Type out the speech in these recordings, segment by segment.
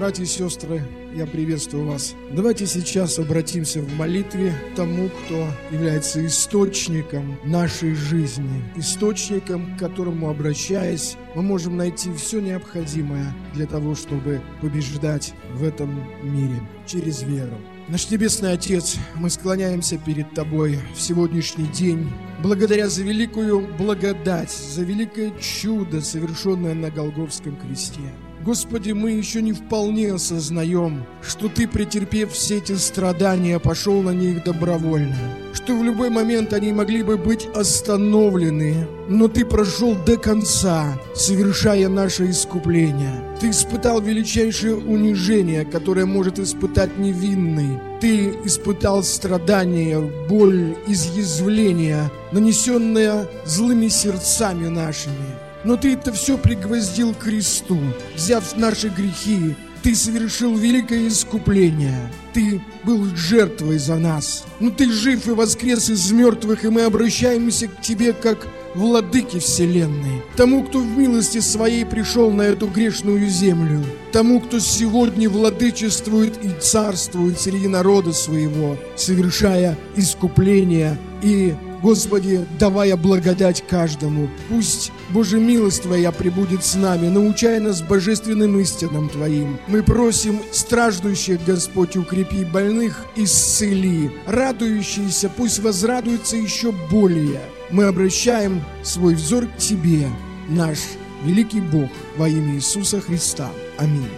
Братья и сестры, я приветствую вас. Давайте сейчас обратимся в молитве к тому, кто является источником нашей жизни, источником, к которому, обращаясь, мы можем найти все необходимое для того, чтобы побеждать в этом мире через веру. Наш Небесный Отец, мы склоняемся перед Тобой в сегодняшний день, благодаря за великую благодать, за великое чудо, совершенное на Голгофском кресте. Господи, мы еще не вполне осознаем, что Ты, претерпев все эти страдания, пошел на них добровольно, что в любой момент они могли бы быть остановлены, но Ты прошел до конца, совершая наше искупление. Ты испытал величайшее унижение, которое может испытать невинный. Ты испытал страдания, боль, изъязвление, нанесенное злыми сердцами нашими. Но Ты это все пригвоздил к кресту, взяв наши грехи. Ты совершил великое искупление. Ты был жертвой за нас. Но Ты жив и воскрес из мертвых, и мы обращаемся к Тебе как Владыке вселенной, тому, кто в милости Своей пришел на эту грешную землю, тому, кто сегодня владычествует и царствует среди народа Своего, совершая искупление и, Господи, давая благодать каждому. Пусть Божья милость Твоя пребудет с нами, научая нас божественным истинам Твоим. Мы просим страждущих, Господь, укрепи, больных исцели, радующиеся пусть возрадуются еще более. Мы обращаем свой взор к Тебе, наш великий Бог, во имя Иисуса Христа. Аминь.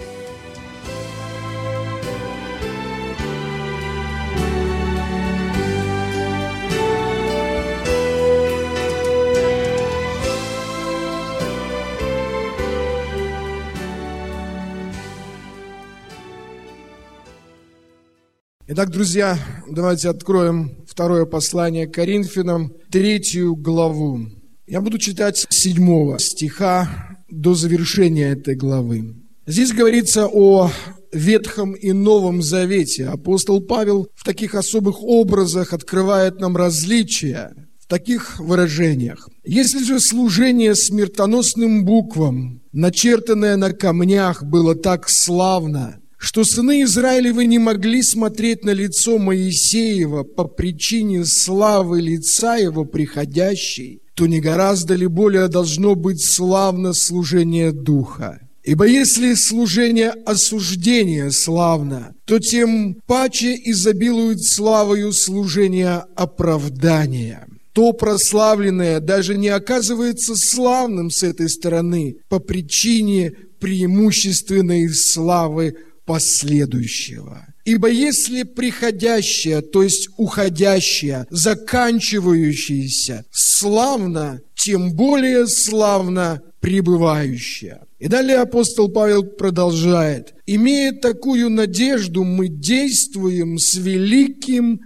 Итак, друзья, давайте откроем второе послание к Коринфянам, 3 главу. Я буду читать с 7 стиха до завершения этой главы. Здесь говорится о Ветхом и Новом Завете. Апостол Павел в таких особых образах открывает нам различия, в таких выражениях. Если же служение смертоносным буквам, начертанное на камнях, было так славно, что сыны Израилевы не могли смотреть на лицо Моисеева по причине славы лица его приходящей, то не гораздо ли более должно быть славно служение Духа? Ибо если служение осуждения славно, то тем паче изобилует славою служение оправдания. То прославленное даже не оказывается славным с этой стороны по причине преимущественной славы последующего. Ибо если приходящее, то есть уходящее, заканчивающееся славно, тем более славно пребывающее. И далее апостол Павел продолжает. Имея такую надежду, мы действуем с великим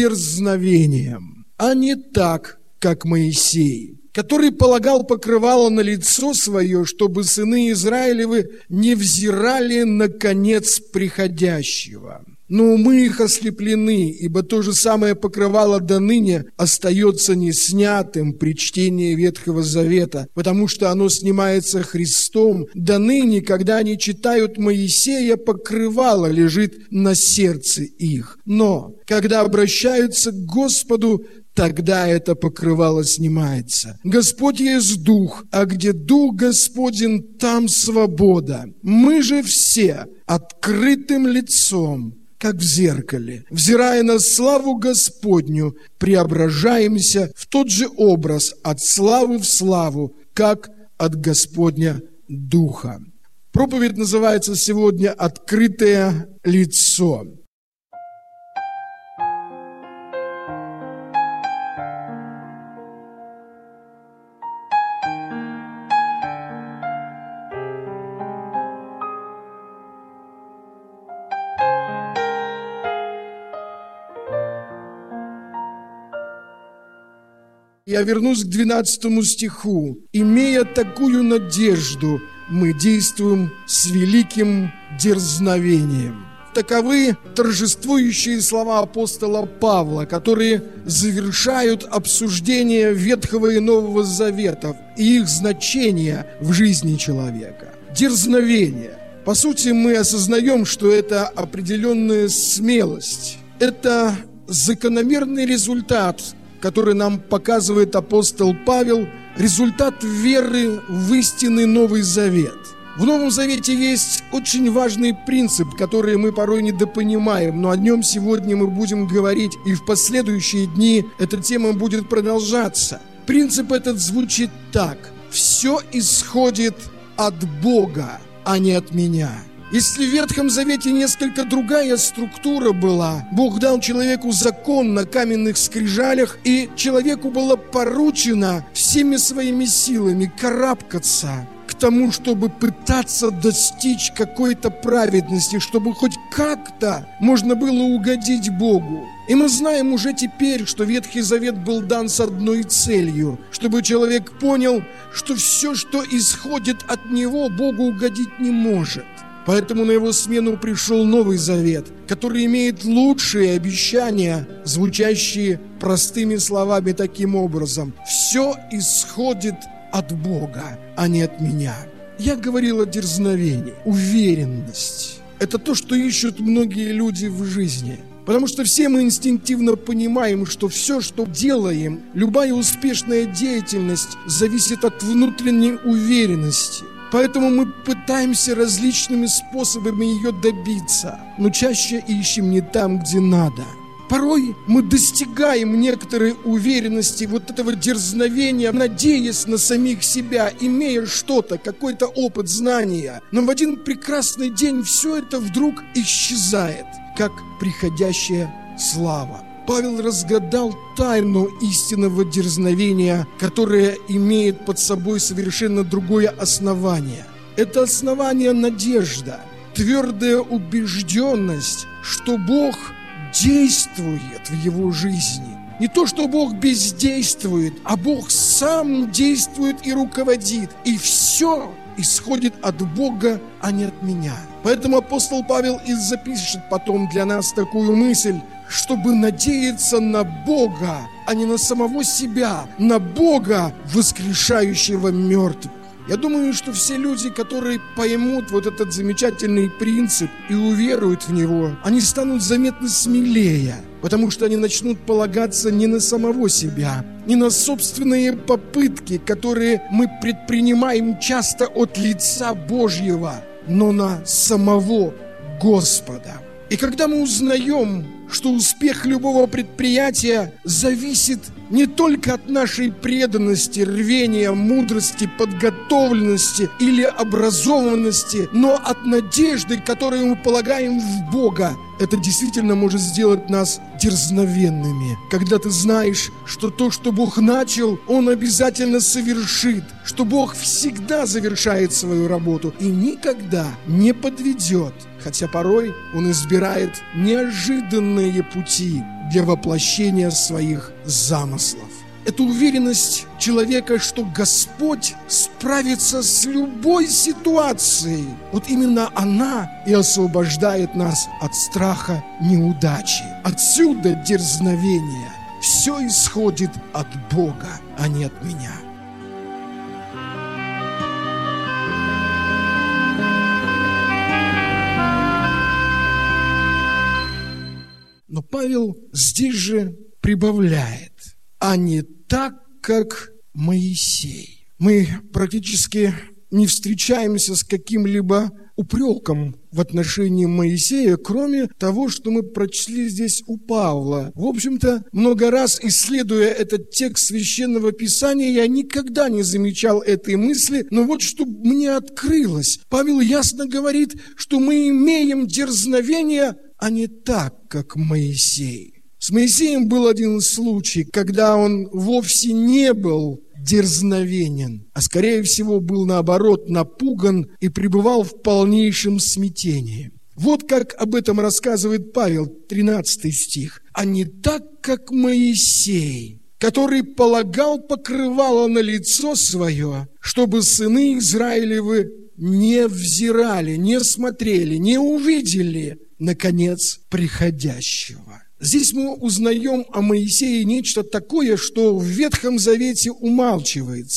дерзновением, а не так, как Моисей, который полагал покрывало на лицо свое, чтобы сыны Израилевы не взирали на конец приходящего. Но умы их ослеплены, ибо то же самое покрывало доныне остается неснятым при чтении Ветхого Завета, потому что оно снимается Христом. Доныне, когда они читают Моисея, покрывало лежит на сердце их. Но, когда обращаются к Господу, тогда это покрывало снимается. Господь есть Дух, а где Дух Господень, там свобода. Мы же все открытым лицом, как в зеркале, взирая на славу Господню, преображаемся в тот же образ от славы в славу, как от Господня Духа. Проповедь называется сегодня «Открытое лицо». Я вернусь к 12 стиху. «Имея такую надежду, мы действуем с великим дерзновением». Таковы торжествующие слова апостола Павла, которые завершают обсуждение Ветхого и Нового Заветов и их значения в жизни человека. Дерзновение. По сути, мы осознаем, что это определенная смелость. Это закономерный результат, который нам показывает апостол Павел, результат веры в истинный Новый Завет. В Новом Завете есть очень важный принцип, который мы порой недопонимаем, но о нем сегодня мы будем говорить, и в последующие дни эта тема будет продолжаться. Принцип этот звучит так: «Все исходит от Бога, а не от меня». Если в Ветхом Завете несколько другая структура была, Бог дал человеку закон на каменных скрижалях, и человеку было поручено всеми своими силами карабкаться к тому, чтобы пытаться достичь какой-то праведности, чтобы хоть как-то можно было угодить Богу. И мы знаем уже теперь, что Ветхий Завет был дан с одной целью, чтобы человек понял, что все, что исходит от него, Богу угодить не может. Поэтому на его смену пришел Новый Завет, который имеет лучшие обещания, звучащие простыми словами таким образом: «Все исходит от Бога, а не от меня». Я говорил о дерзновении, уверенность. Это то, что ищут многие люди в жизни. Потому что все мы инстинктивно понимаем, что все, что делаем, любая успешная деятельность зависит от внутренней уверенности. Поэтому мы пытаемся различными способами ее добиться, но чаще ищем не там, где надо. Порой мы достигаем некоторой уверенности, вот этого дерзновения, надеясь на самих себя, имея что-то, какой-то опыт, знания. Но в один прекрасный день все это вдруг исчезает, как приходящая слава. Павел разгадал тайну истинного дерзновения, которое имеет под собой совершенно другое основание. Это основание — надежда, твердая убежденность, что Бог действует в его жизни. Не то, что Бог бездействует, а Бог сам действует и руководит. И все исходит от Бога, а не от меня. Поэтому апостол Павел и запишет потом для нас такую мысль: чтобы надеяться на Бога, а не на самого себя, на Бога, воскрешающего мертвых. Я думаю, что все люди, которые поймут вот этот замечательный принцип и уверуют в него, они станут заметно смелее, потому что они начнут полагаться не на самого себя, не на собственные попытки, которые мы предпринимаем часто от лица Божьего, но на самого Господа. И когда мы узнаем, что успех любого предприятия зависит не только от нашей преданности, рвения, мудрости, подготовленности или образованности, но от надежды, которую мы полагаем в Бога, это действительно может сделать нас дерзновенными. Когда ты знаешь, что то, что Бог начал, Он обязательно совершит, что Бог всегда завершает свою работу и никогда не подведет, хотя порой Он избирает неожиданные пути для воплощения своих замыслов. Это уверенность человека, что Господь справится с любой ситуацией. Вот именно она и освобождает нас от страха неудачи. Отсюда дерзновение. Все исходит от Бога, а не от меня. Но Павел здесь же прибавляет: а не так, как Моисей. Мы практически не встречаемся с каким-либо упреком в отношении Моисея, кроме того, что мы прочли здесь у Павла. В общем-то, много раз исследуя этот текст Священного Писания, я никогда не замечал этой мысли, но вот что мне открылось. Павел ясно говорит, что мы имеем дерзновение, а не так, как Моисей. С Моисеем был один случай, когда он вовсе не был дерзновенен, а скорее всего был наоборот напуган и пребывал в полнейшем смятении. Вот как об этом рассказывает Павел, 13 стих. «А не так, как Моисей, который полагал покрывало на лицо свое, чтобы сыны Израилевы не взирали, не смотрели, не увидели, наконец, приходящего». Здесь мы узнаем о Моисее нечто такое, что в Ветхом Завете умалчивается.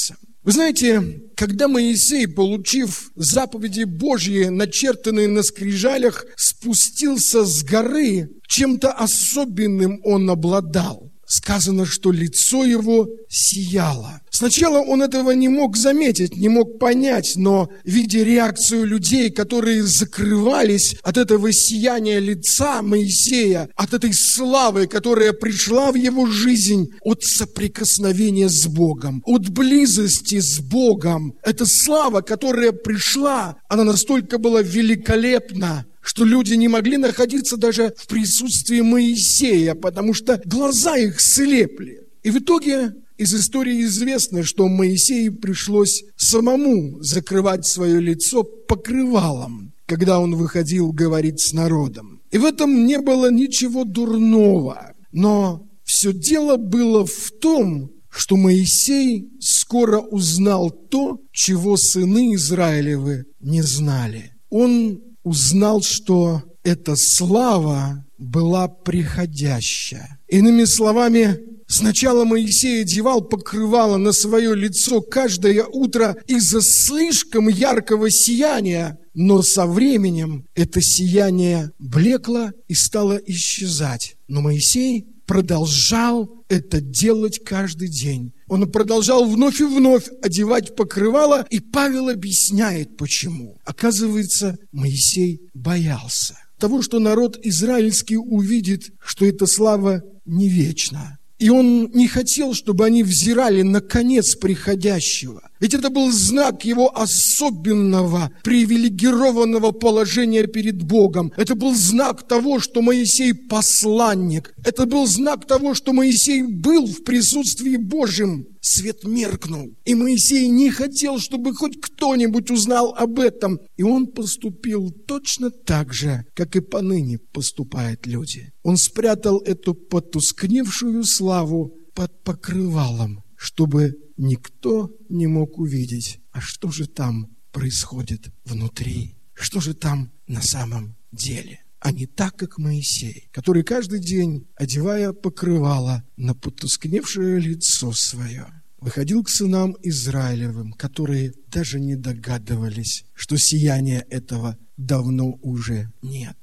Вы знаете, когда Моисей, получив заповеди Божьи, начертанные на скрижалях, спустился с горы, чем-то особенным он обладал. Сказано, что лицо его сияло. Сначала он этого не мог заметить, не мог понять, но, видя реакцию людей, которые закрывались от этого сияния лица Моисея, от этой славы, которая пришла в его жизнь, от соприкосновения с Богом, от близости с Богом, эта слава, которая пришла, она настолько была великолепна, что люди не могли находиться даже в присутствии Моисея, потому что глаза их слепли. И в итоге из истории известно, что Моисею пришлось самому закрывать свое лицо покрывалом, когда он выходил говорить с народом. И в этом не было ничего дурного. Но все дело было в том, что Моисей скоро узнал то, чего сыны Израилевы не знали. Он узнал, что эта слава была приходящая. Иными словами, сначала Моисей одевал покрывало на свое лицо каждое утро из-за слишком яркого сияния, но со временем это сияние блекло и стало исчезать. Но Моисей продолжал это делать каждый день. Он продолжал вновь и вновь одевать покрывало, и Павел объясняет, почему. Оказывается, Моисей боялся того, что народ израильский увидит, что эта слава не вечна. И он не хотел, чтобы они взирали на конец приходящего. Ведь это был знак его особенного, привилегированного положения перед Богом. Это был знак того, что Моисей посланник. Это был знак того, что Моисей был в присутствии Божьем. Свет меркнул. И Моисей не хотел, чтобы хоть кто-нибудь узнал об этом. И он поступил точно так же, как и поныне поступают люди. Он спрятал эту потускневшую славу под покрывалом, чтобы никто не мог увидеть, а что же там происходит внутри, что же там на самом деле. А не так, как Моисей, который каждый день, одевая покрывало на потускневшее лицо свое, выходил к сынам Израилевым, которые даже не догадывались, что сияния этого давно уже нет.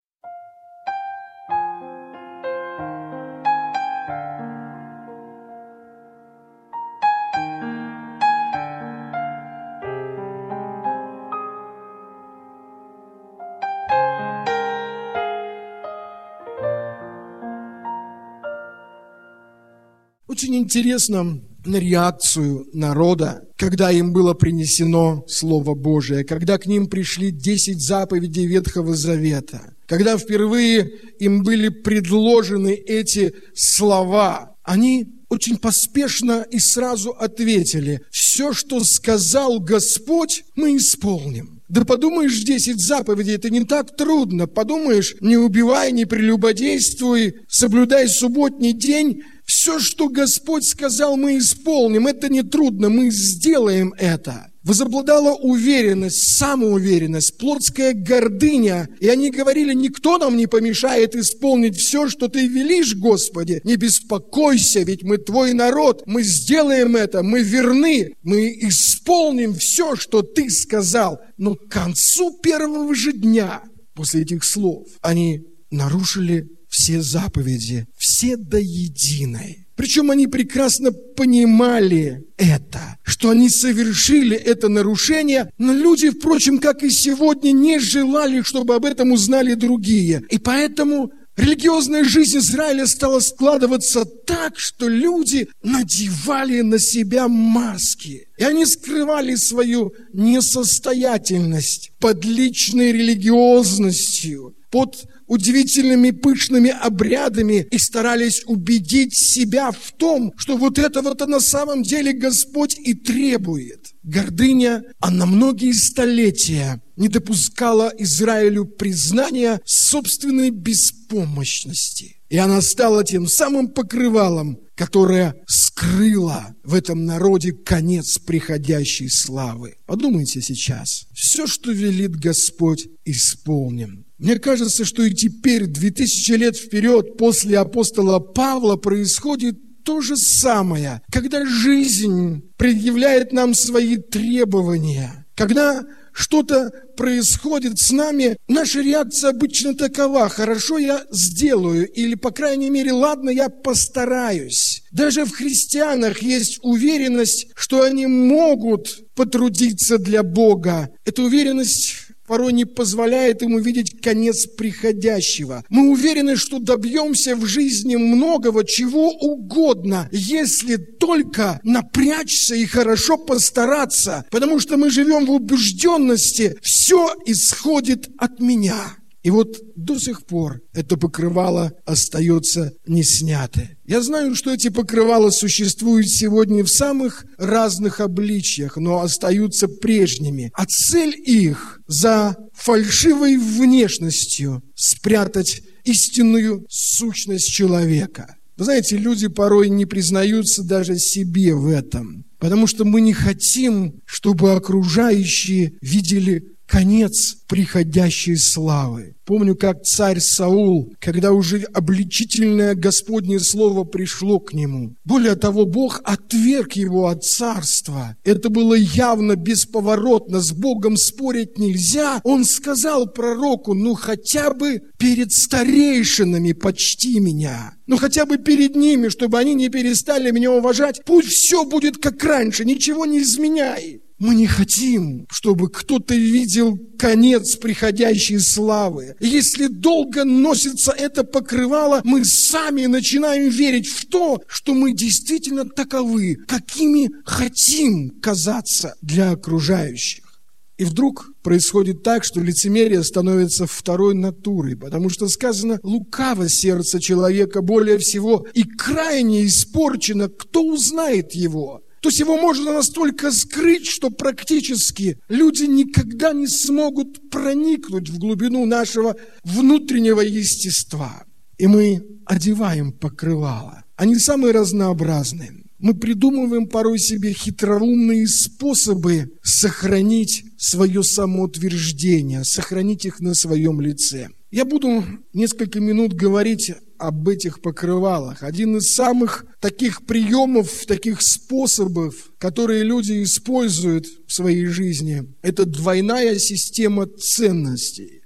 Очень интересно на реакцию народа, когда им было принесено Слово Божие, когда к ним пришли 10 заповедей Ветхого Завета, когда впервые им были предложены эти слова. Они очень поспешно и сразу ответили: «Все, что сказал Господь, мы исполним». Да подумаешь, 10 заповедей, это не так трудно. Подумаешь, не убивай, не прелюбодействуй, соблюдай субботний день. Все, что Господь сказал, мы исполним. Это не трудно, мы сделаем это. Возобладала уверенность, самоуверенность, плотская гордыня. И они говорили: никто нам не помешает исполнить все, что Ты велишь, Господи. Не беспокойся, ведь мы Твой народ. Мы сделаем это, мы верны. Мы исполним все, что Ты сказал. Но к концу первого же дня, после этих слов, они нарушили все заповеди, все до единой. Причем они прекрасно понимали это, что они совершили это нарушение, но люди, впрочем, как и сегодня, не желали, чтобы об этом узнали другие. И поэтому религиозная жизнь Израиля стала складываться так, что люди надевали на себя маски. И они скрывали свою несостоятельность под личной религиозностью, под удивительными пышными обрядами и старались убедить себя в том, что вот этого-то на самом деле Господь и требует. Гордыня, она многие столетия не допускала Израилю признания собственной беспомощности. И она стала тем самым покрывалом, которое скрыло в этом народе конец приходящей славы. Подумайте сейчас. Все, что велит Господь, исполним. Мне кажется, что и теперь, 2000 лет вперед, после апостола Павла, происходит то же самое, когда жизнь предъявляет нам свои требования, когда что-то происходит с нами, наша реакция обычно такова: хорошо, я сделаю, или, по крайней мере, ладно, я постараюсь. Даже в христианах есть уверенность, что они могут потрудиться для Бога. Эта уверенность порой не позволяет им увидеть конец приходящего. Мы уверены, что добьемся в жизни многого, чего угодно, если только напрячься и хорошо постараться, потому что мы живем в убежденности: все исходит от меня. И вот до сих пор это покрывало остается не снято. Я знаю, что эти покрывала существуют сегодня в самых разных обличьях, но остаются прежними. А цель их за фальшивой внешностью спрятать истинную сущность человека. Вы знаете, люди порой не признаются даже себе в этом, потому что мы не хотим, чтобы окружающие видели конец приходящей славы. Помню, как царь Саул, когда уже обличительное Господне слово пришло к нему. Более того, Бог отверг его от царства. Это было явно бесповоротно, с Богом спорить нельзя. Он сказал пророку: хотя бы перед старейшинами почти меня. Хотя бы перед ними, чтобы они не перестали меня уважать. Пусть все будет как раньше, ничего не изменяй. Мы не хотим, чтобы кто-то видел конец приходящей славы. Если долго носится это покрывало, мы сами начинаем верить в то, что мы действительно таковы, какими хотим казаться для окружающих. И вдруг происходит так, что лицемерие становится второй натурой, потому что сказано: лукаво сердце человека более всего, и крайне испорчено, кто узнает его? То есть его можно настолько скрыть, что практически люди никогда не смогут проникнуть в глубину нашего внутреннего естества. И мы одеваем покрывала. Они самые разнообразные. Мы придумываем порой себе хитроумные способы сохранить свое самоутверждение, сохранить их на своем лице. Я буду несколько минут говорить об этих покрывалах. Один из самых таких приемов, таких способов, которые люди используют в своей жизни, это двойная система ценностей.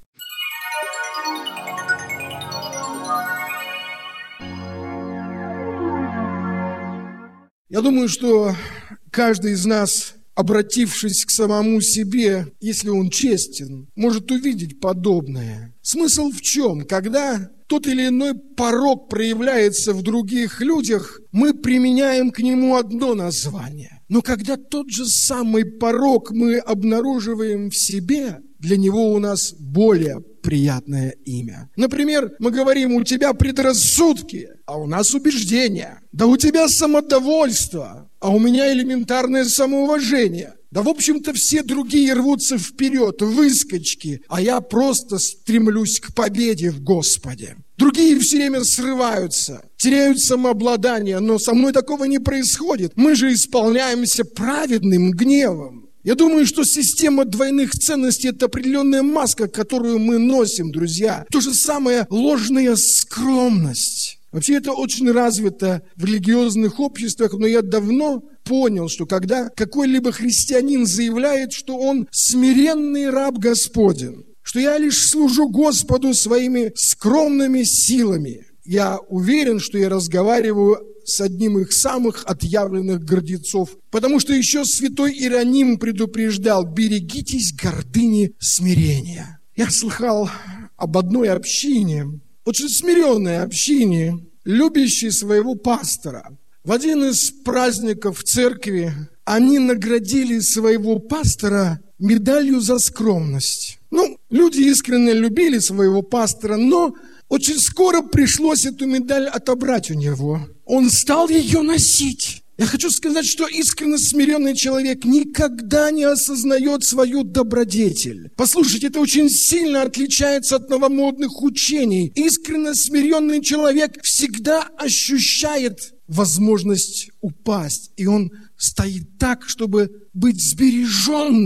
Я думаю, что каждый из нас, обратившись к самому себе, если он честен, может увидеть подобное. Смысл в чем? Когда тот или иной порок проявляется в других людях, мы применяем к нему одно название. Но когда тот же самый порок мы обнаруживаем в себе, для него у нас более приятное имя. Например, мы говорим: у тебя предрассудки, а у нас убеждения. Да у тебя самодовольство, а у меня элементарное самоуважение. Да, в общем-то, все другие рвутся вперед, выскочки, а я просто стремлюсь к победе в Господе. Другие все время срываются, теряют самообладание, но со мной такого не происходит. Мы же исполняемся праведным гневом. Я думаю, что система двойных ценностей – это определенная маска, которую мы носим, друзья. То же самое ложная скромность. Вообще это очень развито в религиозных обществах, но я давно понял, что когда какой-либо христианин заявляет, что он смиренный раб Господень, что я лишь служу Господу своими скромными силами, я уверен, что я разговариваю с одним из самых отъявленных гордецов, потому что еще святой Иероним предупреждал: берегитесь гордыни смирения. Я слыхал об одной общине, очень смиренной общине, любящей своего пастора. В один из праздников в церкви они наградили своего пастора медалью за скромность. Люди искренне любили своего пастора, но очень скоро пришлось эту медаль отобрать у него. Он стал ее носить. Я хочу сказать, что искренне смиренный человек никогда не осознает свою добродетель. Послушайте, это очень сильно отличается от новомодных учений. Искренне смиренный человек всегда ощущает возможность упасть. И он стоит так, чтобы быть сбереженным.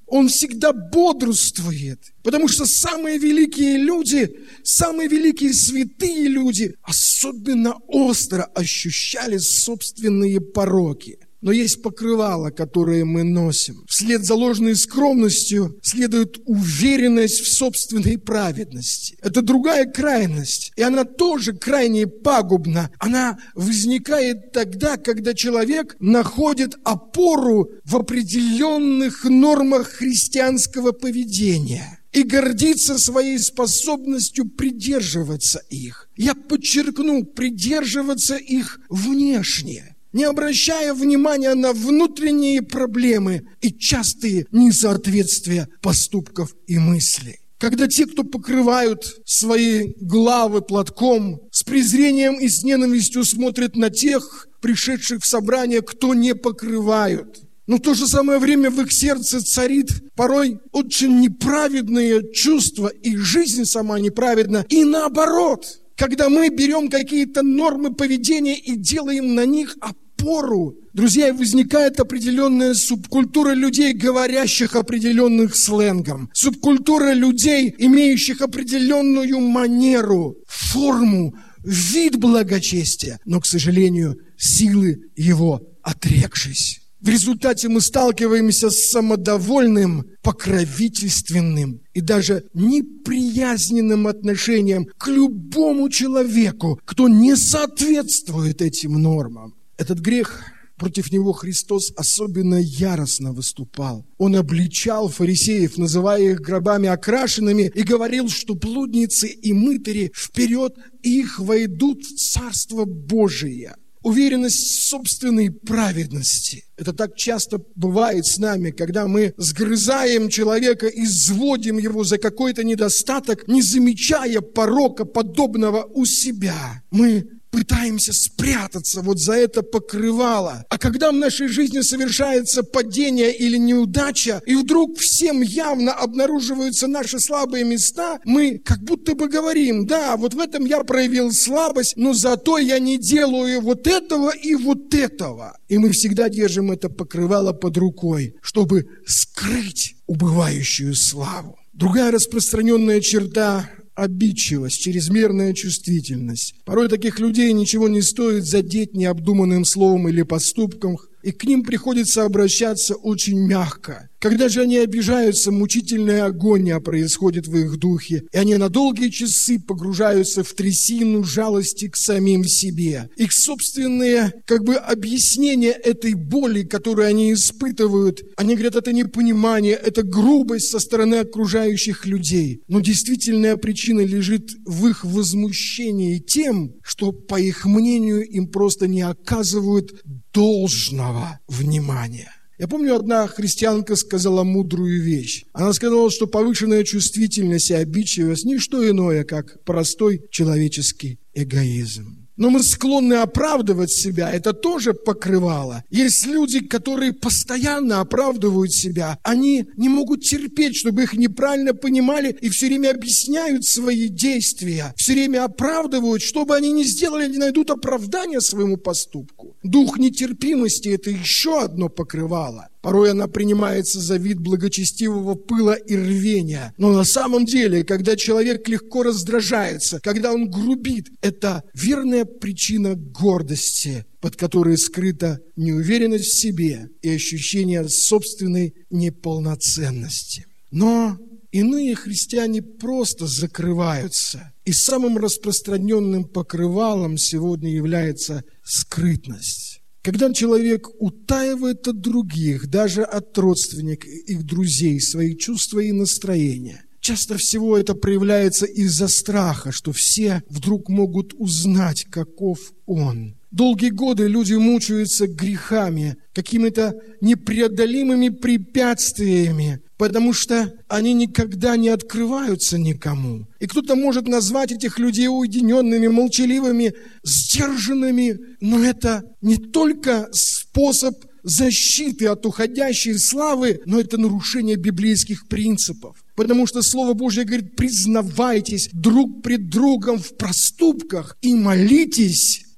Он всегда бодрствует, потому что самые великие люди, самые великие святые люди особенно остро ощущали собственные пороки. Но есть покрывало, которое мы носим. Вслед за ложной скромностью следует уверенность в собственной праведности. Это другая крайность, и она тоже крайне пагубна. Она возникает тогда, когда человек находит опору в определенных нормах христианского поведения и гордится своей способностью придерживаться их. Я подчеркну, придерживаться их внешне, не обращая внимания на внутренние проблемы и частые несоответствия поступков и мыслей. Когда те, кто покрывают свои главы платком, с презрением и с ненавистью смотрят на тех, пришедших в собрание, кто не покрывают, но в то же самое время в их сердце царит порой очень неправедные чувства, и жизнь сама неправедна, и наоборот. Когда мы берем какие-то нормы поведения и делаем на них опору, друзья, возникает определенная субкультура людей, говорящих определенных сленгом, субкультура людей, имеющих определенную манеру, форму, вид благочестия, но, к сожалению, силы его отрекшись. В результате мы сталкиваемся с самодовольным, покровительственным и даже неприязненным отношением к любому человеку, кто не соответствует этим нормам. Этот грех, против него Христос особенно яростно выступал. Он обличал фарисеев, называя их гробами окрашенными, и говорил, что блудницы и мытари вперед их войдут в Царство Божие. Уверенность в собственной праведности. Это так часто бывает с нами, когда мы сгрызаем человека и изводим его за какой-то недостаток, не замечая порока подобного у себя. Мы пытаемся спрятаться вот за это покрывало. А когда в нашей жизни совершается падение или неудача, и вдруг всем явно обнаруживаются наши слабые места, мы как будто бы говорим: да, вот в этом я проявил слабость, но зато я не делаю вот этого и вот этого. И мы всегда держим это покрывало под рукой, чтобы скрыть убывающую славу. Другая распространенная черта — обидчивость, чрезмерная чувствительность. Порой таких людей ничего не стоит задеть необдуманным словом или поступком, и к ним приходится обращаться очень мягко. Когда же они обижаются, мучительная агония происходит в их духе, и они на долгие часы погружаются в трясину жалости к самим себе. Их собственные объяснения этой боли, которую они испытывают, они говорят, это непонимание, это грубость со стороны окружающих людей. Но действительная причина лежит в их возмущении тем, что, по их мнению, им просто не оказывают должного внимания. Я помню, одна христианка сказала мудрую вещь. Она сказала, что повышенная чувствительность и обидчивость – не что иное, как простой человеческий эгоизм. Но мы склонны оправдывать себя, это тоже покрывало. Есть люди, которые постоянно оправдывают себя. Они не могут терпеть, чтобы их неправильно понимали, и все время объясняют свои действия, все время оправдывают, что бы они ни сделали, не найдут оправдания своему поступку. Дух нетерпимости – это еще одно покрывало. Порой она принимается за вид благочестивого пыла и рвения. Но на самом деле, когда человек легко раздражается, когда он грубит, это верная причина гордости, под которой скрыта неуверенность в себе и ощущение собственной неполноценности. Но иные христиане просто закрываются. И самым распространенным покрывалом сегодня является скрытность. Когда человек утаивает от других, даже от родственников, их друзей, свои чувства и настроения, часто всего это проявляется из-за страха, что все вдруг могут узнать, каков он. Долгие годы люди мучаются грехами, какими-то непреодолимыми препятствиями, потому что они никогда не открываются никому. И кто-то может назвать этих людей уединенными, молчаливыми, сдержанными, но это не только способ защиты от уходящей славы, но это нарушение библейских принципов. Потому что Слово Божье говорит: признавайтесь друг пред другом в проступках и молитесь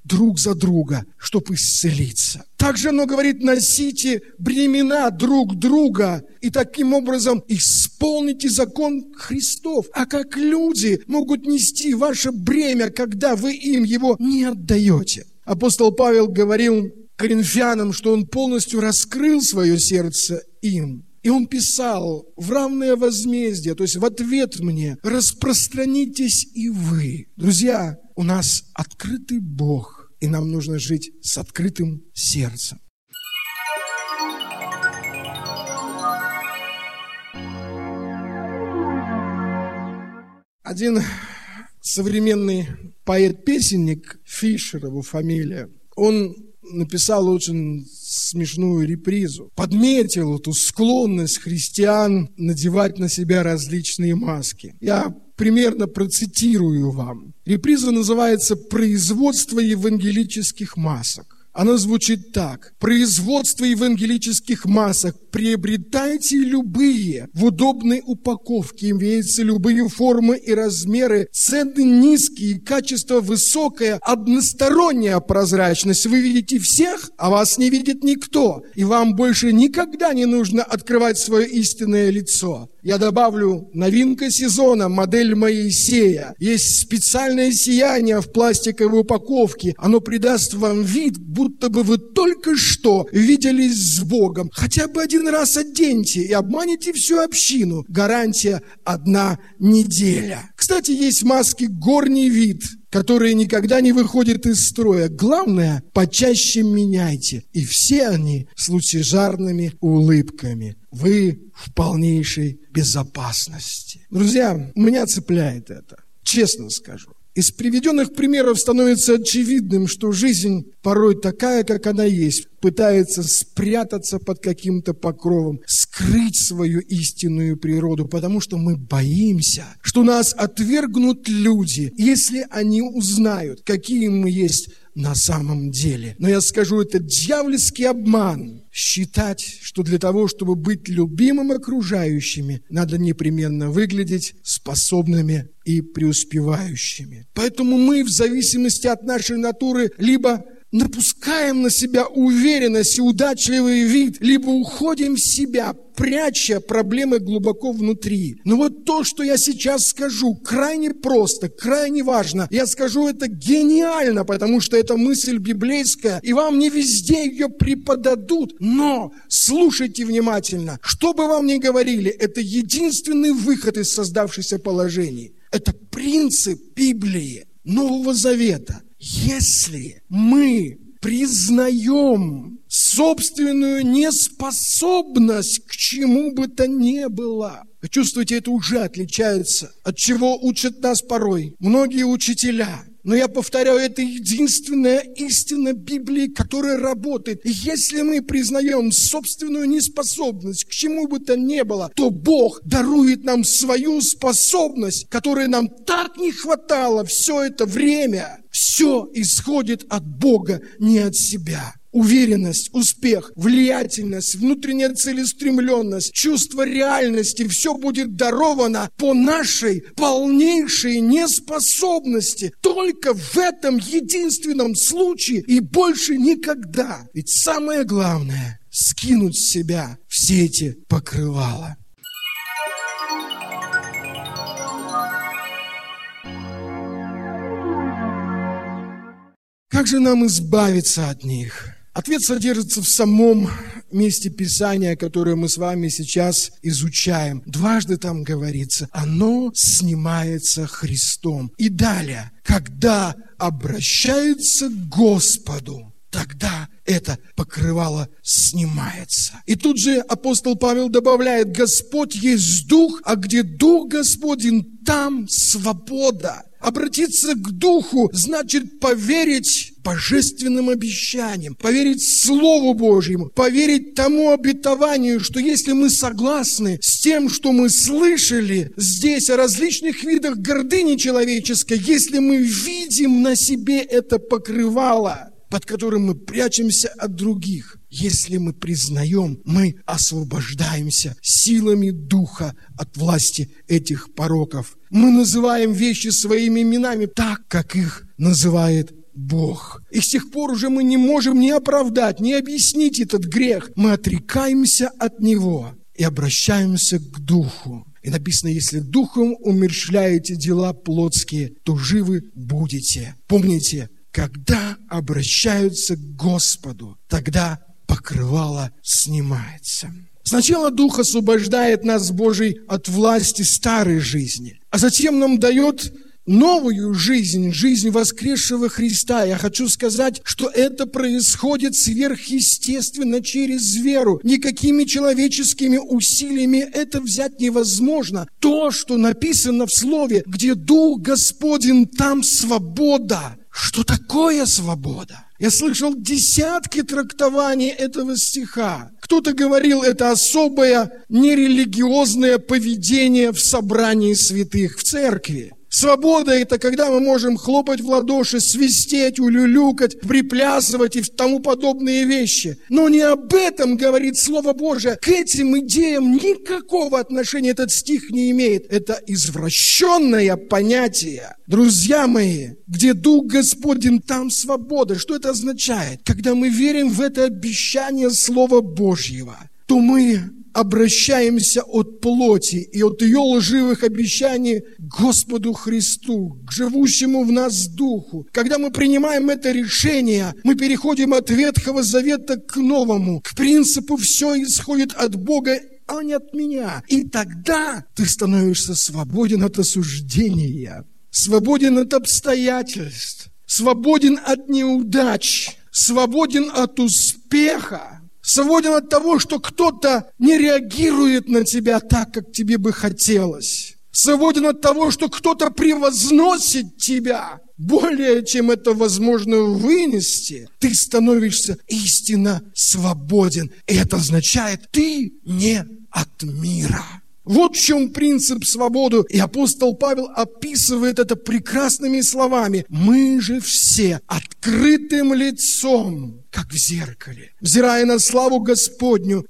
друг за друга, чтобы исцелиться. Также оно говорит, носите бремена друг друга и таким образом исполните закон Христов. А как люди могут нести ваше бремя, когда вы им его не отдаете? Апостол Павел говорил коринфянам, что он полностью раскрыл свое сердце им. И он писал в равное возмездие, то есть в ответ мне, распространитесь и вы. Друзья, у нас открытый Бог, и нам нужно жить с открытым сердцем. Один современный поэт-песенник, Фишер его фамилия, он написал очень смешную репризу. Подметил эту склонность христиан надевать на себя различные маски. Я примерно процитирую вам. Реприза называется «Производство евангелических масок». Она звучит так. Производство евангелических масок. Приобретайте любые в удобной упаковке. Имеются любые формы и размеры. Цены низкие, качество высокое, односторонняя прозрачность. Вы видите всех, а вас не видит никто. И вам больше никогда не нужно открывать свое истинное лицо. Я добавлю, новинка сезона, модель Моисея. Есть специальное сияние в пластиковой упаковке. Оно придаст вам вид, будто бы вы только что виделись с Богом. Хотя бы один раз оденьте и обманете всю общину. Гарантия 1 неделя. Кстати, есть маски «Горний вид», которые никогда не выходят из строя. Главное, почаще меняйте. И все они с лучезарными улыбками. Вы в полнейшей безопасности. Друзья, меня цепляет это. Честно скажу. Из приведенных примеров становится очевидным, что жизнь порой такая, как она есть, пытается спрятаться под каким-то покровом, скрыть свою истинную природу, потому что мы боимся, что нас отвергнут люди, если они узнают, какие мы есть на самом деле. Но я скажу, это дьявольский обман. Считать, что для того, чтобы быть любимым окружающими, надо непременно выглядеть способными и преуспевающими. Поэтому мы, в зависимости от нашей натуры, либо напускаем на себя уверенность и удачливый вид, либо уходим в себя, пряча проблемы глубоко внутри. Но вот то, что я сейчас скажу, крайне просто, крайне важно. Я скажу это гениально, потому что это мысль библейская, и вам не везде ее преподадут. Но слушайте внимательно. Что бы вам ни говорили, это единственный выход из создавшейся положений. Это принцип Библии, Нового Завета. Если мы признаем собственную неспособность к чему бы то ни было, вы чувствуете, это уже отличается от чего учат нас порой многие учителя. Но я повторяю, это единственная истина Библии, которая работает. И если мы признаем собственную неспособность к чему бы то ни было, то Бог дарует нам свою способность, которой нам так не хватало все это время. Все исходит от Бога, не от себя. Уверенность, успех, влиятельность, внутренняя целеустремленность, чувство реальности – все будет даровано по нашей полнейшей неспособности. Только в этом единственном случае и больше никогда. Ведь самое главное – скинуть с себя все эти покрывала. Как же нам избавиться от них? Ответ содержится в самом месте Писания, которое мы с вами сейчас изучаем. Дважды там говорится, оно снимается Христом. И далее, когда обращаются к Господу, тогда это покрывало снимается. И тут же апостол Павел добавляет, Господь есть Дух, а где Дух Господень, там свобода. Обратиться к Духу значит поверить божественным обещаниям, поверить Слову Божьему, поверить тому обетованию, что если мы согласны с тем, что мы слышали здесь о различных видах гордыни человеческой, если мы видим на себе это покрывало, под которым мы прячемся от других, если мы признаем, мы освобождаемся силами Духа от власти этих пороков. Мы называем вещи своими именами так, как их называет Бог. И с тех пор уже мы не можем ни оправдать, ни объяснить этот грех. Мы отрекаемся от него и обращаемся к Духу. И написано, если Духом умерщвляете дела плотские, то живы будете. Помните, когда обращаются к Господу, тогда покрывало снимается. Сначала Дух освобождает нас, Божий, от власти старой жизни, а затем нам дает новую жизнь, жизнь воскресшего Христа. Я хочу сказать, что это происходит сверхъестественно через веру. Никакими человеческими усилиями это взять невозможно. То, что написано в Слове, где Дух Господень, там свобода. Что такое свобода? Я слышал десятки трактований этого стиха. Кто-то говорил, это особое нерелигиозное поведение в собрании святых, в церкви. Свобода – это когда мы можем хлопать в ладоши, свистеть, улюлюкать, приплясывать и тому подобные вещи. Но не об этом говорит Слово Божие. К этим идеям никакого отношения этот стих не имеет. Это извращенное понятие. Друзья мои, где Дух Господень, там свобода. Что это означает? Когда мы верим в это обещание Слова Божьего, то мы обращаемся от плоти и от ее лживых обещаний к Господу Христу, к живущему в нас Духу. Когда мы принимаем это решение, мы переходим от Ветхого Завета к Новому. К принципу «все исходит от Бога, а не от меня». И тогда ты становишься свободен от осуждения, свободен от обстоятельств, свободен от неудач, свободен от успеха. Свободен от того, что кто-то не реагирует на тебя так, как тебе бы хотелось. Свободен от того, что кто-то превозносит тебя более, чем это возможно вынести. Ты становишься истинно свободен. И это означает, ты не от мира. Вот в чем принцип свободы. И апостол Павел описывает это прекрасными словами. Мы же все открытым лицом, как в зеркале, взирая на славу Господню,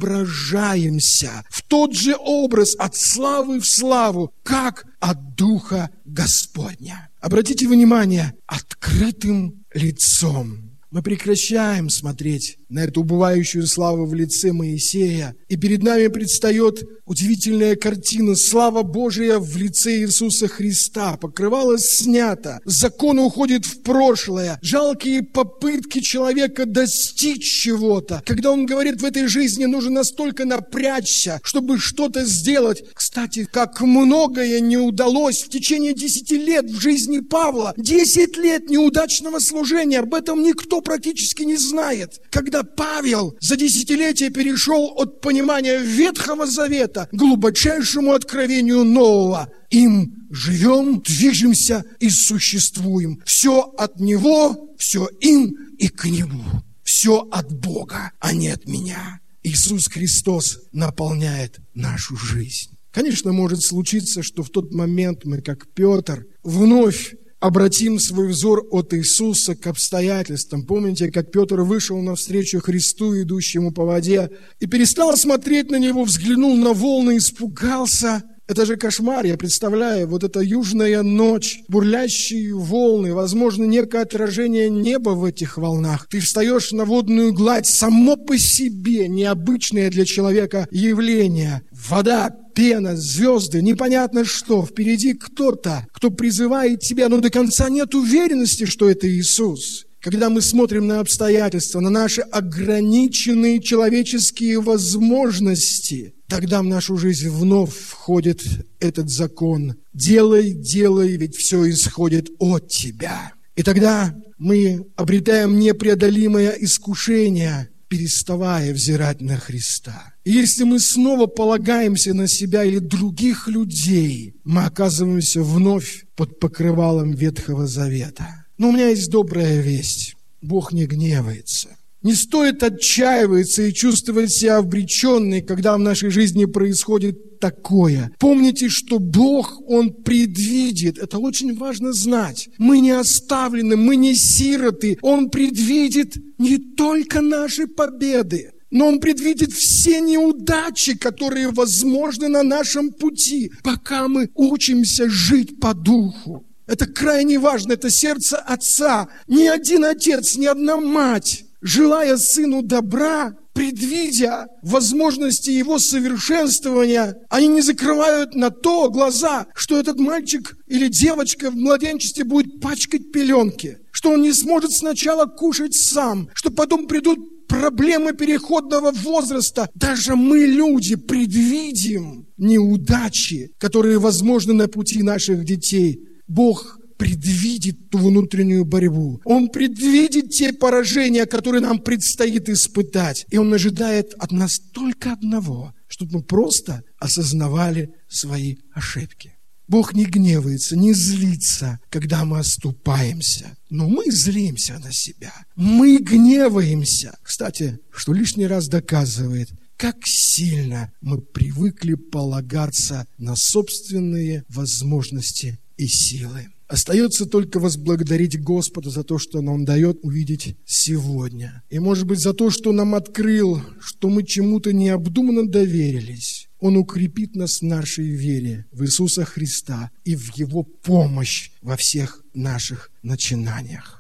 преображаемся в тот же образ от славы в славу, как от Духа Господня. Обратите внимание, открытым лицом. Мы прекращаем смотреть на эту убывающую славу в лице Моисея, и перед нами предстает удивительная картина. Слава Божия в лице Иисуса Христа. Покрывало снято, закон уходит в прошлое, жалкие попытки человека достичь чего-то. Когда он говорит, в этой жизни нужно настолько напрячься, чтобы что-то сделать. Кстати, как многое не удалось в течение 10 лет в жизни Павла. 10 лет неудачного служения, об этом никто практически не знает. Когда Павел за десятилетия перешел от понимания Ветхого Завета к глубочайшему откровению Нового, им живем, движемся и существуем. Все от Него, все им и к Нему. Все от Бога, а не от меня. Иисус Христос наполняет нашу жизнь. Конечно, может случиться, что в тот момент мы, как Петр, вновь обратим свой взор от Иисуса к обстоятельствам. Помните, как Петр вышел навстречу Христу, идущему по воде, и перестал смотреть на Него, взглянул на волны, испугался. Это же кошмар, я представляю, вот эта южная ночь, бурлящие волны, возможно, некое отражение неба в этих волнах. Ты встаешь на водную гладь, само по себе необычное для человека явление. Вода, пена, звезды, непонятно что. Впереди кто-то, кто призывает тебя, но до конца нет уверенности, что это Иисус. Когда мы смотрим на обстоятельства, на наши ограниченные человеческие возможности, тогда в нашу жизнь вновь входит этот закон. Делай, делай, ведь все исходит от тебя. И тогда мы обретаем непреодолимое искушение, переставая взирать на Христа. И если мы снова полагаемся на себя или других людей, мы оказываемся вновь под покрывалом Ветхого Завета. Но у меня есть добрая весть. Бог не гневается. Не стоит отчаиваться и чувствовать себя обреченной, когда в нашей жизни происходит такое. Помните, что Бог, Он предвидит. Это очень важно знать. Мы не оставлены, мы не сироты. Он предвидит не только наши победы, но Он предвидит все неудачи, которые возможны на нашем пути, пока мы учимся жить по духу. Это крайне важно, это сердце отца. Ни один отец, ни одна мать, желая сыну добра, предвидя возможности его совершенствования, они не закрывают на то глаза, что этот мальчик или девочка в младенчестве будет пачкать пеленки, что он не сможет сначала кушать сам, что потом придут проблемы переходного возраста. Даже мы, люди, предвидим неудачи, которые возможны на пути наших детей. Бог предвидит ту внутреннюю борьбу. Он предвидит те поражения, которые нам предстоит испытать. И Он ожидает от нас только одного, чтобы мы просто осознавали свои ошибки. Бог не гневается, не злится, когда мы оступаемся. Но мы злимся на себя. Мы гневаемся. Кстати, что лишний раз доказывает, как сильно мы привыкли полагаться на собственные возможности и силы. Остается только возблагодарить Господа за то, что Он дает увидеть сегодня. И, может быть, за то, что нам открыл, что мы чему-то необдуманно доверились. Он укрепит нас в нашей вере в Иисуса Христа и в Его помощь во всех наших начинаниях.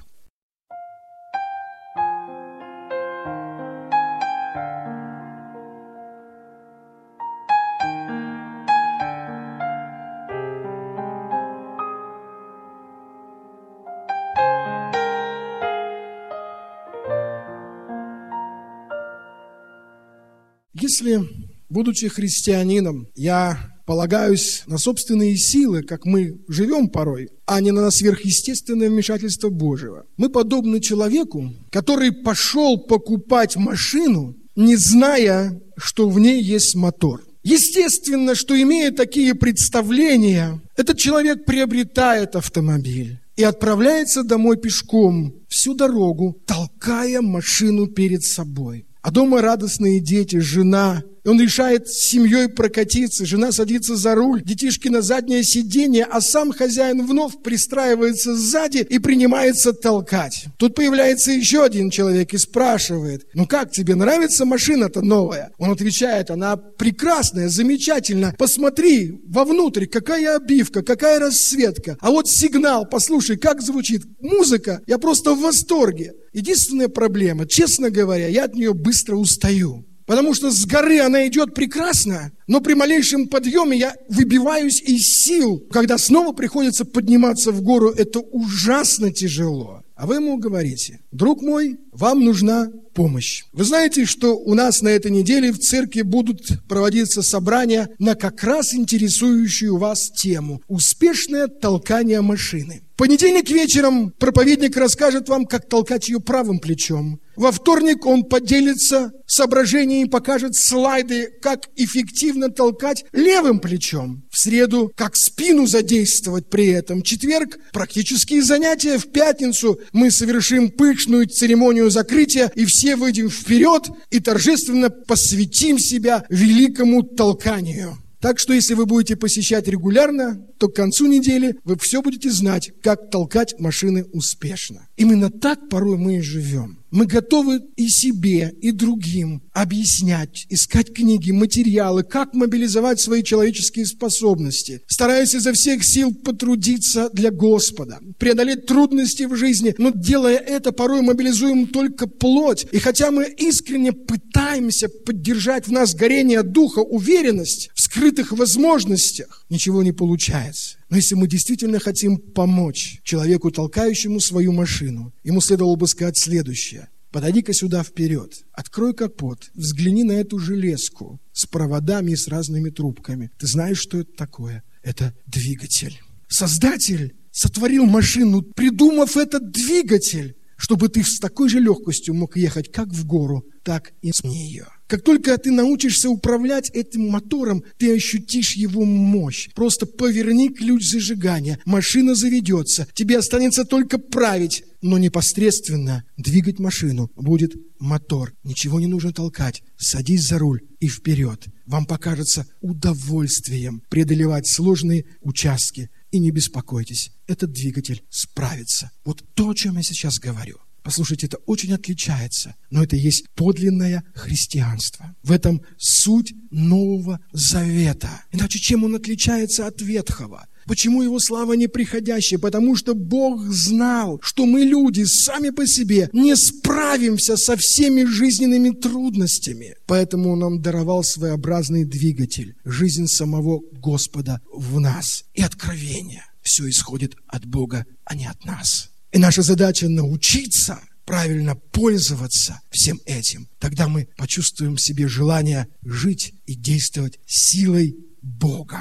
Если, будучи христианином, я полагаюсь на собственные силы, как мы живем порой, а не на сверхъестественное вмешательство Божьего, мы подобны человеку, который пошел покупать машину, не зная, что в ней есть мотор. Естественно, что, имея такие представления, этот человек приобретает автомобиль и отправляется домой пешком всю дорогу, толкая машину перед собой. А дома радостные дети, жена. И он решает с семьей прокатиться. Жена садится за руль, детишки на заднее сиденье, а сам хозяин вновь пристраивается сзади и принимается толкать. Тут появляется еще один человек и спрашивает: ну как, тебе нравится машина-то новая? Он отвечает: она прекрасная, замечательная. Посмотри вовнутрь, какая обивка, какая расцветка. А вот сигнал, послушай, как звучит. Музыка, я просто в восторге. Единственная проблема, честно говоря, я от нее быстро устаю. Потому что с горы она идет прекрасно, но при малейшем подъеме я выбиваюсь из сил. Когда снова приходится подниматься в гору, это ужасно тяжело. А вы ему говорите: друг мой, вам нужна помощь. Вы знаете, что у нас на этой неделе в церкви будут проводиться собрания на как раз интересующую вас тему – успешное толкание машины. В понедельник вечером проповедник расскажет вам, как толкать ее правым плечом. Во вторник он поделится соображениями и покажет слайды, как эффективно толкать левым плечом. В среду, как спину задействовать при этом. В четверг – практические занятия. В пятницу мы совершим пышную церемонию закрытия, и все выйдем вперед и торжественно посвятим себя великому толканию. Так что, если вы будете посещать регулярно, то к концу недели вы все будете знать, как толкать машины успешно. Именно так порой мы и живем. Мы готовы и себе, и другим объяснять, искать книги, материалы, как мобилизовать свои человеческие способности, стараясь изо всех сил потрудиться для Господа, преодолеть трудности в жизни, но делая это, порой мобилизуем только плоть. И хотя мы искренне пытаемся поддержать в нас горение духа, уверенность в скрытых возможностях, ничего не получается. Но если мы действительно хотим помочь человеку, толкающему свою машину, ему следовало бы сказать следующее: подойди-ка сюда вперед, открой капот, взгляни на эту железку с проводами и с разными трубками. Ты знаешь, что это такое? Это двигатель. Создатель сотворил машину, придумав этот двигатель, чтобы ты с такой же легкостью мог ехать как в гору, так и с нее. Как только ты научишься управлять этим мотором, ты ощутишь его мощь. Просто поверни ключ зажигания, машина заведется. Тебе останется только править, но непосредственно двигать машину будет мотор. Ничего не нужно толкать. Садись за руль и вперед. Вам покажется удовольствием преодолевать сложные участки. И не беспокойтесь, этот двигатель справится. Вот то, о чем я сейчас говорю. Послушайте, это очень отличается, но это и есть подлинное христианство. В этом суть Нового Завета. Иначе чем он отличается от Ветхого? Почему Его слава неприходящая? Потому что Бог знал, что мы, люди, сами по себе не справимся со всеми жизненными трудностями. Поэтому Он нам даровал своеобразный двигатель, жизнь самого Господа в нас и откровение. Все исходит от Бога, а не от нас. И наша задача научиться правильно пользоваться всем этим. Тогда мы почувствуем в себе желание жить и действовать силой Бога.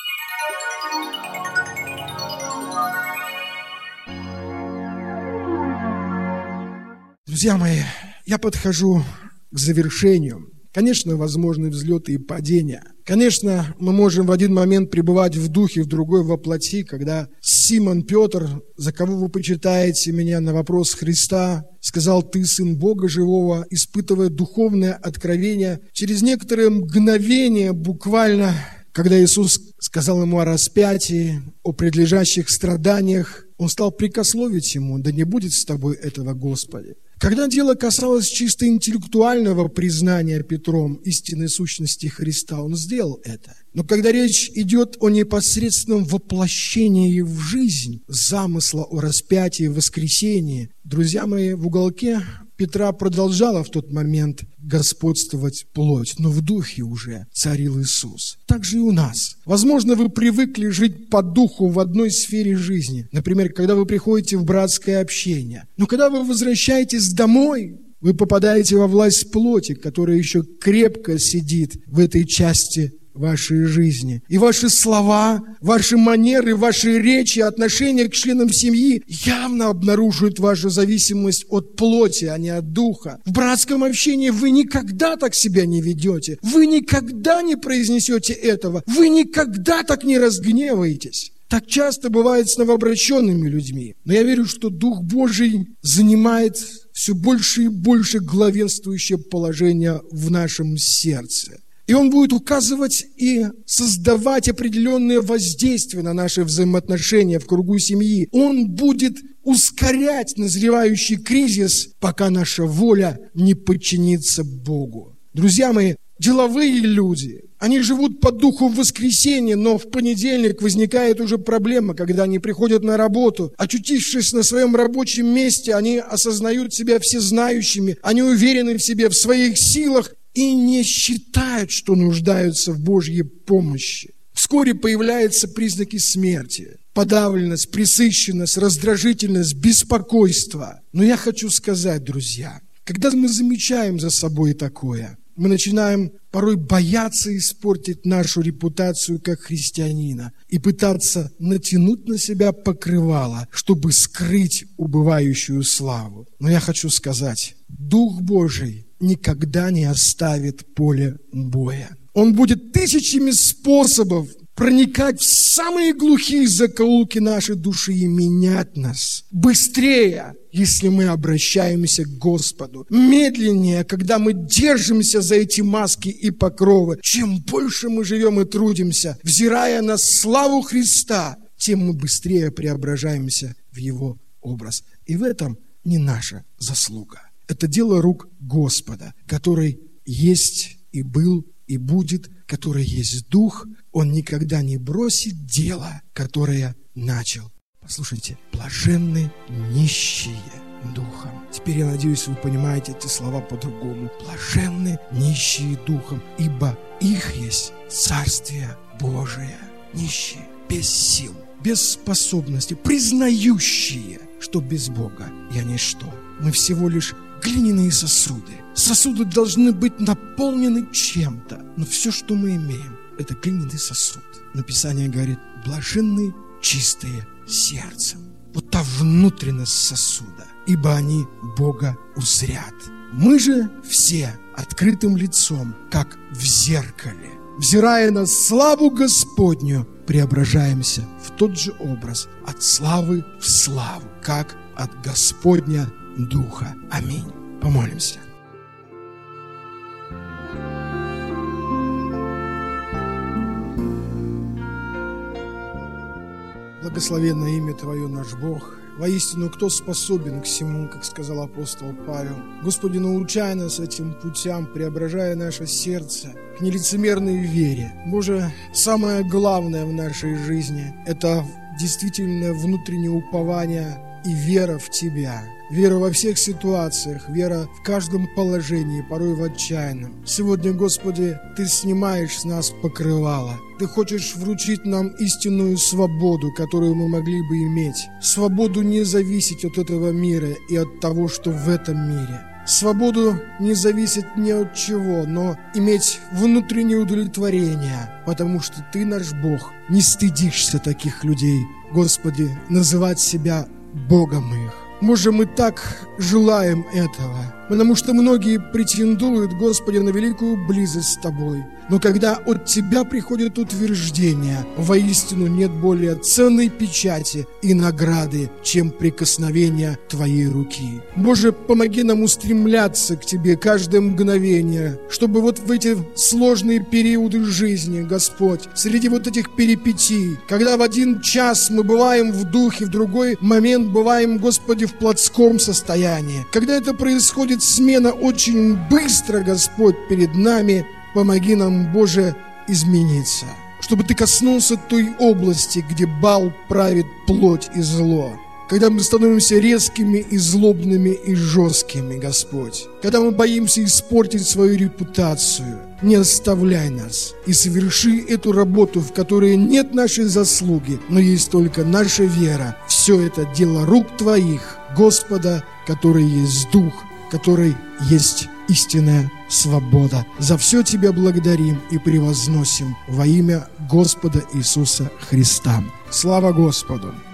Друзья мои, я подхожу к завершению. Конечно, возможны взлеты и падения. Конечно, мы можем в один момент пребывать в духе, в другой во плоти, когда Симон Петр, за кого вы почитаете меня, на вопрос Христа, сказал: «Ты Сын Бога Живого», испытывая духовное откровение. Через некоторое мгновение, буквально, когда Иисус сказал ему о распятии, о предлежащих страданиях, он стал прикословить ему: «Да не будет с тобой этого, Господи». Когда дело касалось чисто интеллектуального признания Петром истинной сущности Христа, он сделал это. Но когда речь идет о непосредственном воплощении в жизнь замысла о распятии и воскресении, друзья мои, в уголке Петра продолжала в тот момент господствовать плоть, но в духе уже царил Иисус. Так же и у нас. Возможно, вы привыкли жить по духу в одной сфере жизни. Например, когда вы приходите в братское общение. Но когда вы возвращаетесь домой, вы попадаете во власть плоти, которая еще крепко сидит в этой части вашей жизни. И ваши слова, ваши манеры, ваши речи, отношения к членам семьи явно обнаруживают вашу зависимость от плоти, а не от духа. В братском общении вы никогда так себя не ведете. Вы никогда не произнесете этого. Вы никогда так не разгневаетесь. Так часто бывает с новообращенными людьми. Но я верю, что Дух Божий занимает все больше и больше главенствующее положение в нашем сердце. И Он будет указывать и создавать определенные воздействия на наши взаимоотношения в кругу семьи. Он будет ускорять назревающий кризис, пока наша воля не подчинится Богу. Друзья мои, деловые люди, они живут по духу воскресенья, но в понедельник возникает уже проблема, когда они приходят на работу. Очутившись на своем рабочем месте, они осознают себя всезнающими, они уверены в себе, в своих силах, и не считают, что нуждаются в Божьей помощи. Вскоре появляются признаки смерти: подавленность, пресыщенность, раздражительность, беспокойство. Но я хочу сказать, друзья, когда мы замечаем за собой такое, мы начинаем порой бояться испортить нашу репутацию как христианина и пытаться натянуть на себя покрывало, чтобы скрыть убывающую славу. Но я хочу сказать, Дух Божий никогда не оставит поле боя. Он будет тысячами способов проникать в самые глухие закоулки нашей души и менять нас. Быстрее, если мы обращаемся к Господу. Медленнее, когда мы держимся за эти маски и покровы. Чем больше мы живем и трудимся, взирая на славу Христа, тем мы быстрее преображаемся в Его образ. И в этом не наша заслуга. Это дело рук Господа, который есть и был, и будет, который есть Дух. Он никогда не бросит дело, которое начал. Послушайте, блаженны нищие духом. Теперь, я надеюсь, вы понимаете эти слова по-другому. Блаженны нищие духом, ибо их есть Царствие Божие. Нищие, без сил, без способности, признающие, что без Бога я ничто. Мы всего лишь глиняные сосуды. Сосуды должны быть наполнены чем-то. Но все, что мы имеем, это глиняный сосуд. Но Писание говорит: блаженны чистые сердцем. Вот та внутренность сосуда, ибо они Бога узрят. Мы же все открытым лицом, как в зеркале, взирая на славу Господню, преображаемся в тот же образ, от славы в славу, как от Господня Духа. Аминь. Помолимся. Благословенное имя Твое, наш Бог. Воистину, кто способен к всему, как сказал апостол Павел. Господи, научай нас этим путям, преображая наше сердце к нелицемерной вере. Боже, самое главное в нашей жизни – это действительно внутреннее упование и вера в Тебя. Вера во всех ситуациях, вера в каждом положении, порой в отчаянном. Сегодня, Господи, Ты снимаешь с нас покрывало. Ты хочешь вручить нам истинную свободу, которую мы могли бы иметь. Свободу не зависеть от этого мира и от того, что в этом мире. Свободу не зависит ни от чего, но иметь внутреннее удовлетворение, потому что Ты, наш Бог, не стыдишься таких людей. Господи, называть себя Богом их. Может, мы так желаем этого, потому что многие претендуют, Господи, на великую близость с Тобой. Но когда от Тебя приходит утверждение, воистину нет более ценной печати и награды, чем прикосновение Твоей руки. Боже, помоги нам устремляться к Тебе каждое мгновение, чтобы вот в эти сложные периоды жизни, Господь, среди вот этих перипетий, когда в один час мы бываем в духе, в другой момент бываем, Господи, в плотском состоянии, когда это происходит смена очень быстро, Господь, перед нами, помоги нам, Боже, измениться, чтобы Ты коснулся той области, где Баал правит плоть и зло. Когда мы становимся резкими и злобными и жесткими, Господь. Когда мы боимся испортить свою репутацию. Не оставляй нас и соверши эту работу, в которой нет нашей заслуги, но есть только наша вера. Все это дело рук Твоих, Господа, который есть Дух, который есть истинная свобода. За все Тебя благодарим и превозносим во имя Господа Иисуса Христа. Слава Господу!